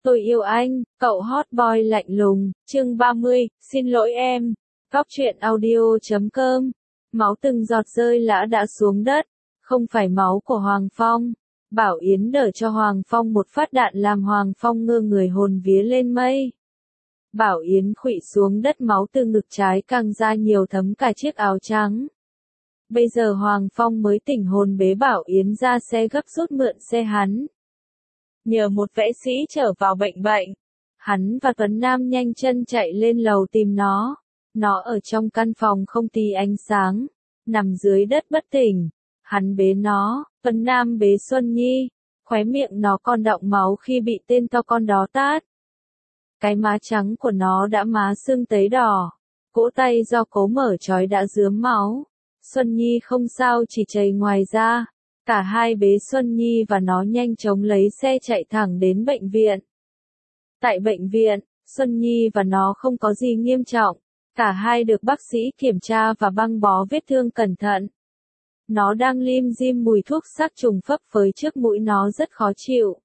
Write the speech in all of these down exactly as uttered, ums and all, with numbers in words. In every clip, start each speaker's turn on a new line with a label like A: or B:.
A: Tôi yêu anh, cậu hot boy lạnh lùng, chương ba mươi, xin lỗi em. Góc truyện audio chấm com. Máu từng giọt rơi lã đã xuống đất, không phải máu của Hoàng Phong. Bảo Yến đỡ cho Hoàng Phong một phát đạn làm Hoàng Phong ngơ người hồn vía lên mây. Bảo Yến khuỵu xuống đất, máu từ ngực trái căng ra nhiều thấm cả chiếc áo trắng. Bây giờ Hoàng Phong mới tỉnh hồn, bế Bảo Yến ra xe gấp rút mượn xe hắn. Nhờ một võ sĩ chở vào bệnh bệnh. Hắn và Tuấn Nam nhanh chân chạy lên lầu tìm nó. Nó ở trong căn phòng không tí ánh sáng, nằm dưới đất bất tỉnh. Hắn bế nó, Tuấn Nam bế Xuân Nhi. Khóe miệng nó còn đọng máu khi bị tên to con đó tát. Cái má trắng của nó đã má sưng tấy đỏ. Cỗ tay do cố mở trói đã rướm máu. Xuân Nhi không sao, chỉ chảy ngoài da. Cả hai bế Xuân Nhi và nó nhanh chóng lấy xe chạy thẳng đến bệnh viện. Tại bệnh viện, Xuân Nhi và nó không có gì nghiêm trọng. Cả hai được bác sĩ kiểm tra và băng bó vết thương cẩn thận. Nó đang lim dim mùi thuốc sắc trùng phấp với trước mũi nó rất khó chịu.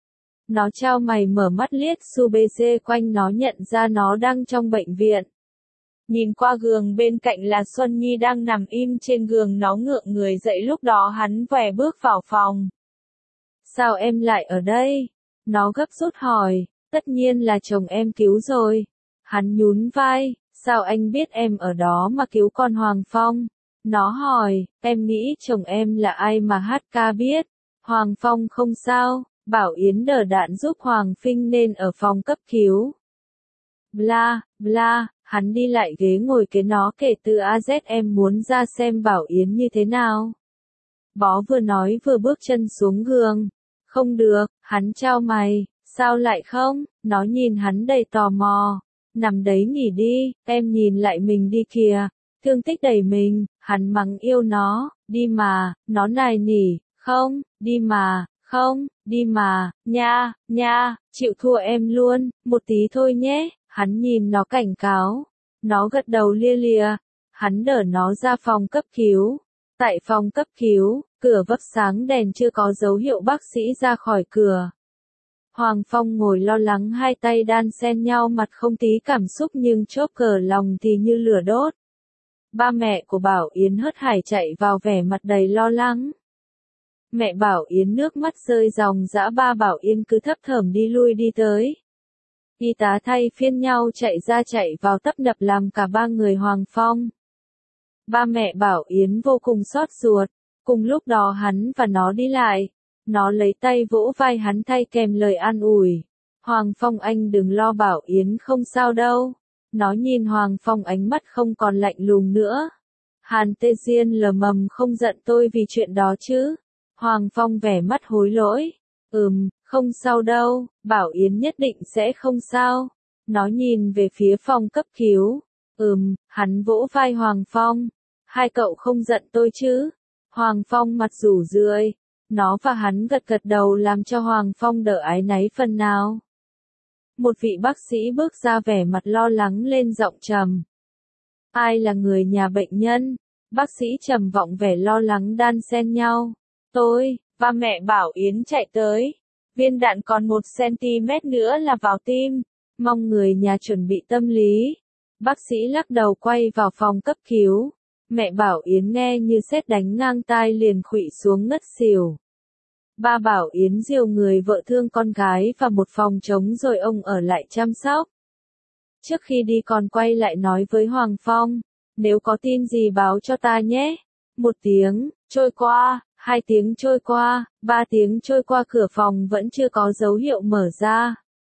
A: Nó chau mày mở mắt liếc xu bê dê quanh nó, nhận ra nó đang trong bệnh viện. Nhìn qua gương bên cạnh là Xuân Nhi đang nằm im trên giường, nó ngượng người dậy, lúc đó hắn vè bước vào phòng. Sao em lại ở đây? Nó gấp rút hỏi. Tất nhiên là chồng em cứu rồi. Hắn nhún vai. Sao anh biết em ở đó mà cứu con Hoàng Phong? Nó hỏi. Em nghĩ chồng em là ai mà hát ca biết. Hoàng Phong không sao. Bảo Yến đỡ đạn giúp Hoàng Phinh nên ở phòng cấp cứu. Bla, bla. Hắn đi lại ghế ngồi kế nó kể từ a dét, em muốn ra xem Bảo Yến như thế nào. Bó vừa nói vừa bước chân xuống giường. Không được, hắn chau mày. Sao lại không? Nó nhìn hắn đầy tò mò. Nằm đấy nghỉ đi, em nhìn lại mình đi kìa. Thương tích đầy mình, hắn mắng yêu nó. Đi mà, nó nài nỉ. Không, đi mà, không, đi mà, nha, nha, chịu thua em luôn, một tí thôi nhé. Hắn nhìn nó cảnh cáo. Nó gật đầu lia lịa. Hắn đỡ nó ra phòng cấp cứu. Tại phòng cấp cứu, cửa vấp sáng, đèn chưa có dấu hiệu bác sĩ ra khỏi cửa. Hoàng Phong ngồi lo lắng, hai tay đan xen nhau, mặt không tí cảm xúc nhưng chốt cờ lòng thì như lửa đốt. Ba mẹ của Bảo Yến hớt hải chạy vào, vẻ mặt đầy lo lắng. Mẹ Bảo Yến nước mắt rơi ròng rã, ba Bảo Yến cứ thấp thởm đi lui đi tới. Y tá thay phiên nhau chạy ra chạy vào, tấp nập làm cả ba người Hoàng Phong. Ba mẹ Bảo Yến vô cùng xót ruột. Cùng lúc đó hắn và nó đi lại. Nó lấy tay vỗ vai hắn thay kèm lời an ủi. Hoàng Phong, anh đừng lo, Bảo Yến không sao đâu. Nó nhìn Hoàng Phong, ánh mắt không còn lạnh lùng nữa. Hàn Tê Diên lờ mầm, không giận tôi vì chuyện đó chứ? Hoàng Phong vẻ mắt hối lỗi. Ừm, không sao đâu, Bảo Yến nhất định sẽ không sao. Nó nhìn về phía phòng cấp cứu. Ừm, hắn vỗ vai Hoàng Phong. Hai cậu không giận tôi chứ? Hoàng Phong mặt rủ rượi. Nó và hắn gật gật đầu làm cho Hoàng Phong đỡ áy náy phần nào. Một vị bác sĩ bước ra, vẻ mặt lo lắng, lên giọng trầm. Ai là người nhà bệnh nhân? Bác sĩ trầm vọng, vẻ lo lắng đan xen nhau. Tôi. Ba mẹ Bảo Yến chạy tới. Viên đạn còn một xăng-ti-mét nữa là vào tim. Mong người nhà chuẩn bị tâm lý. Bác sĩ lắc đầu quay vào phòng cấp cứu. Mẹ Bảo Yến nghe như sét đánh ngang tai, liền khuỵu xuống ngất xỉu. Ba Bảo Yến dìu người vợ thương con gái vào một phòng trống rồi ông ở lại chăm sóc. Trước khi đi còn quay lại nói với Hoàng Phong. Nếu có tin gì báo cho ta nhé. Một tiếng trôi qua. Hai tiếng trôi qua, ba tiếng trôi qua, cửa phòng vẫn chưa có dấu hiệu mở ra.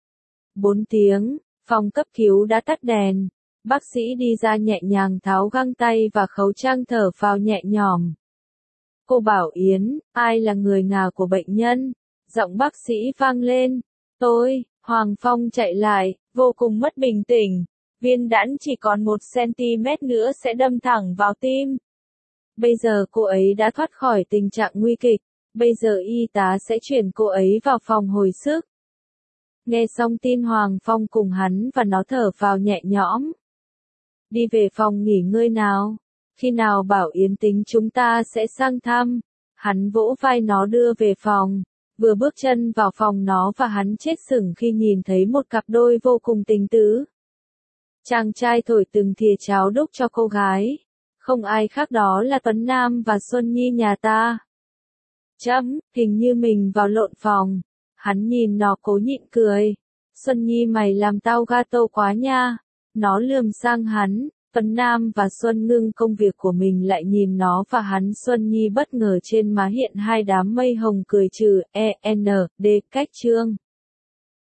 A: Bốn tiếng, phòng cấp cứu đã tắt đèn. Bác sĩ đi ra nhẹ nhàng tháo găng tay và khẩu trang, thở phào nhẹ nhõm. Cô Bảo Yến, ai là người nhà của bệnh nhân? Giọng bác sĩ vang lên. Tôi. Hoàng Phong chạy lại, vô cùng mất bình tĩnh. Viên đạn chỉ còn một xăng-ti-mét nữa sẽ đâm thẳng vào tim. Bây giờ cô ấy đã thoát khỏi tình trạng nguy kịch. Bây giờ y tá sẽ chuyển cô ấy vào phòng hồi sức. Nghe xong tin, Hoàng Phong cùng hắn và nó thở vào nhẹ nhõm. Đi về phòng nghỉ ngơi nào. Khi nào Bảo Yến tính chúng ta sẽ sang thăm. Hắn vỗ vai nó đưa về phòng. Vừa bước chân vào phòng nó và hắn chết sững khi nhìn thấy một cặp đôi vô cùng tình tứ. Chàng trai thổi từng thìa cháo đúc cho cô gái. Không ai khác đó là Tuấn Nam và Xuân Nhi nhà ta. Chấm, hình như mình vào lộn phòng. Hắn nhìn nó cố nhịn cười. Xuân Nhi mày làm tao gato quá nha. Nó lườm sang hắn. Tuấn Nam và Xuân ngưng công việc của mình lại nhìn nó và hắn. Xuân Nhi bất ngờ trên má hiện hai đám mây hồng cười trừ, e, n, d, cách chương.